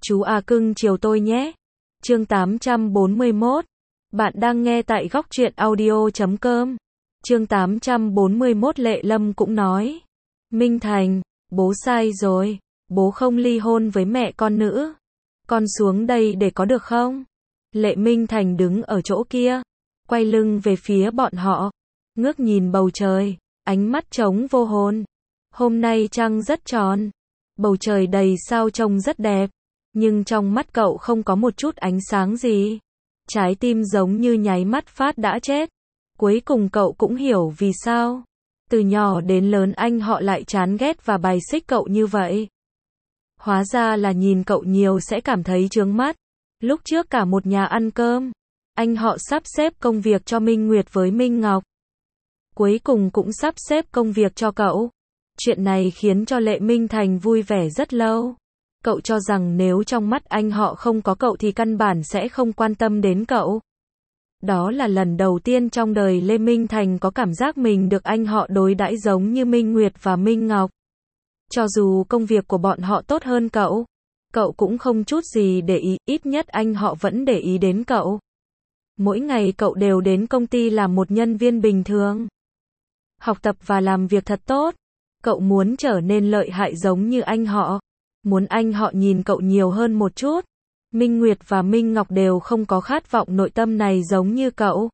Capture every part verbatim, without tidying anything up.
Chú à cưng chiều tôi nhé. Chương tám trăm bốn mươi mốt. Bạn đang nghe tại góc truyện audio chấm com. Chương tám trăm bốn mươi mốt. Lệ Lâm cũng nói. Minh Thành, bố sai rồi. Bố không ly hôn với mẹ con nữa. Con xuống đây để có được không? Lệ Minh Thành đứng ở chỗ kia, quay lưng về phía bọn họ, ngước nhìn bầu trời, ánh mắt trống vô hồn. Hôm nay trăng rất tròn, bầu trời đầy sao trông rất đẹp, nhưng trong mắt cậu không có một chút ánh sáng gì. Trái tim giống như nháy mắt phát đã chết. Cuối cùng cậu cũng hiểu vì sao từ nhỏ đến lớn anh họ lại chán ghét và bài xích cậu như vậy. Hóa ra là nhìn cậu nhiều sẽ cảm thấy chướng mắt. Lúc trước cả một nhà ăn cơm, anh họ sắp xếp công việc cho Minh Nguyệt với Minh Ngọc. Cuối cùng cũng sắp xếp công việc cho cậu. Chuyện này khiến cho Lệ Minh Thành vui vẻ rất lâu. Cậu cho rằng nếu trong mắt anh họ không có cậu thì căn bản sẽ không quan tâm đến cậu. Đó là lần đầu tiên trong đời Lê Minh Thành có cảm giác mình được anh họ đối đãi giống như Minh Nguyệt và Minh Ngọc. Cho dù công việc của bọn họ tốt hơn cậu, cậu cũng không chút gì để ý, ít nhất anh họ vẫn để ý đến cậu. Mỗi ngày cậu đều đến công ty làm một nhân viên bình thường. Học tập và làm việc thật tốt. Cậu muốn trở nên lợi hại giống như anh họ. Muốn anh họ nhìn cậu nhiều hơn một chút. Minh Nguyệt và Minh Ngọc đều không có khát vọng nội tâm này giống như cậu.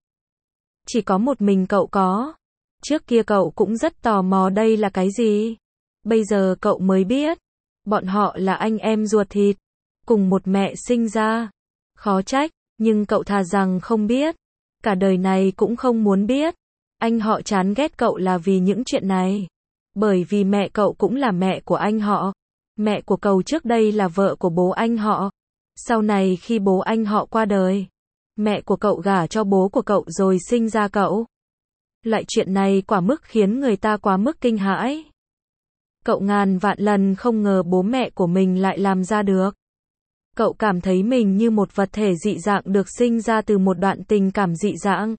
Chỉ có một mình cậu có. Trước kia cậu cũng rất tò mò đây là cái gì. Bây giờ cậu mới biết. Bọn họ là anh em ruột thịt. Cùng một mẹ sinh ra. Khó trách, nhưng cậu thà rằng không biết. Cả đời này cũng không muốn biết. Anh họ chán ghét cậu là vì những chuyện này. Bởi vì mẹ cậu cũng là mẹ của anh họ. Mẹ của cậu trước đây là vợ của bố anh họ. Sau này khi bố anh họ qua đời, mẹ của cậu gả cho bố của cậu rồi sinh ra cậu. Loại chuyện này quả mức khiến người ta quá mức kinh hãi. Cậu ngàn vạn lần không ngờ bố mẹ của mình lại làm ra được. Cậu cảm thấy mình như một vật thể dị dạng được sinh ra từ một đoạn tình cảm dị dạng.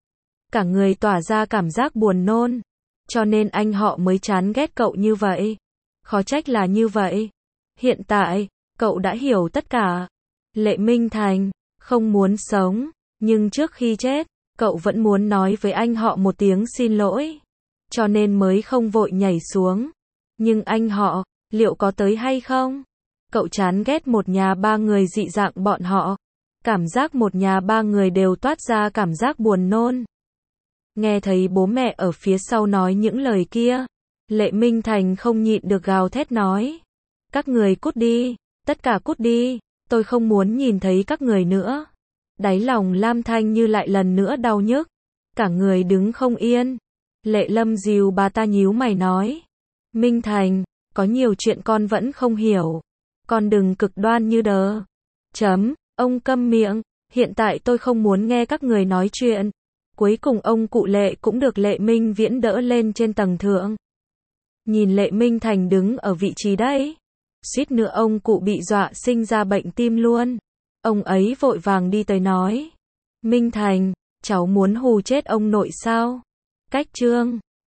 Cả người tỏa ra cảm giác buồn nôn. Cho nên anh họ mới chán ghét cậu như vậy. Khó trách là như vậy. Hiện tại, cậu đã hiểu tất cả. Lệ Minh Thành không muốn sống, nhưng trước khi chết, cậu vẫn muốn nói với anh họ một tiếng xin lỗi. Cho nên mới không vội nhảy xuống. Nhưng anh họ, liệu có tới hay không? Cậu chán ghét một nhà ba người dị dạng bọn họ. Cảm giác một nhà ba người đều toát ra cảm giác buồn nôn. Nghe thấy bố mẹ ở phía sau nói những lời kia, Lệ Minh Thành không nhịn được gào thét nói. Các người cút đi, tất cả cút đi, tôi không muốn nhìn thấy các người nữa. Đáy lòng Lam Thanh Như lại lần nữa đau nhức. Cả người đứng không yên. Lệ Lâm dìu bà ta nhíu mày nói. Minh Thành, có nhiều chuyện con vẫn không hiểu. Con đừng cực đoan như đờ. Chấm, ông câm miệng, hiện tại tôi không muốn nghe các người nói chuyện. Cuối cùng ông cụ Lệ cũng được Lệ Minh Viễn đỡ lên trên tầng thượng. Nhìn Lệ Minh Thành đứng ở vị trí đấy. Suýt nữa ông cụ bị dọa sinh ra bệnh tim luôn. Ông ấy vội vàng đi tới nói. Minh Thành, cháu muốn hù chết ông nội sao? Cách chương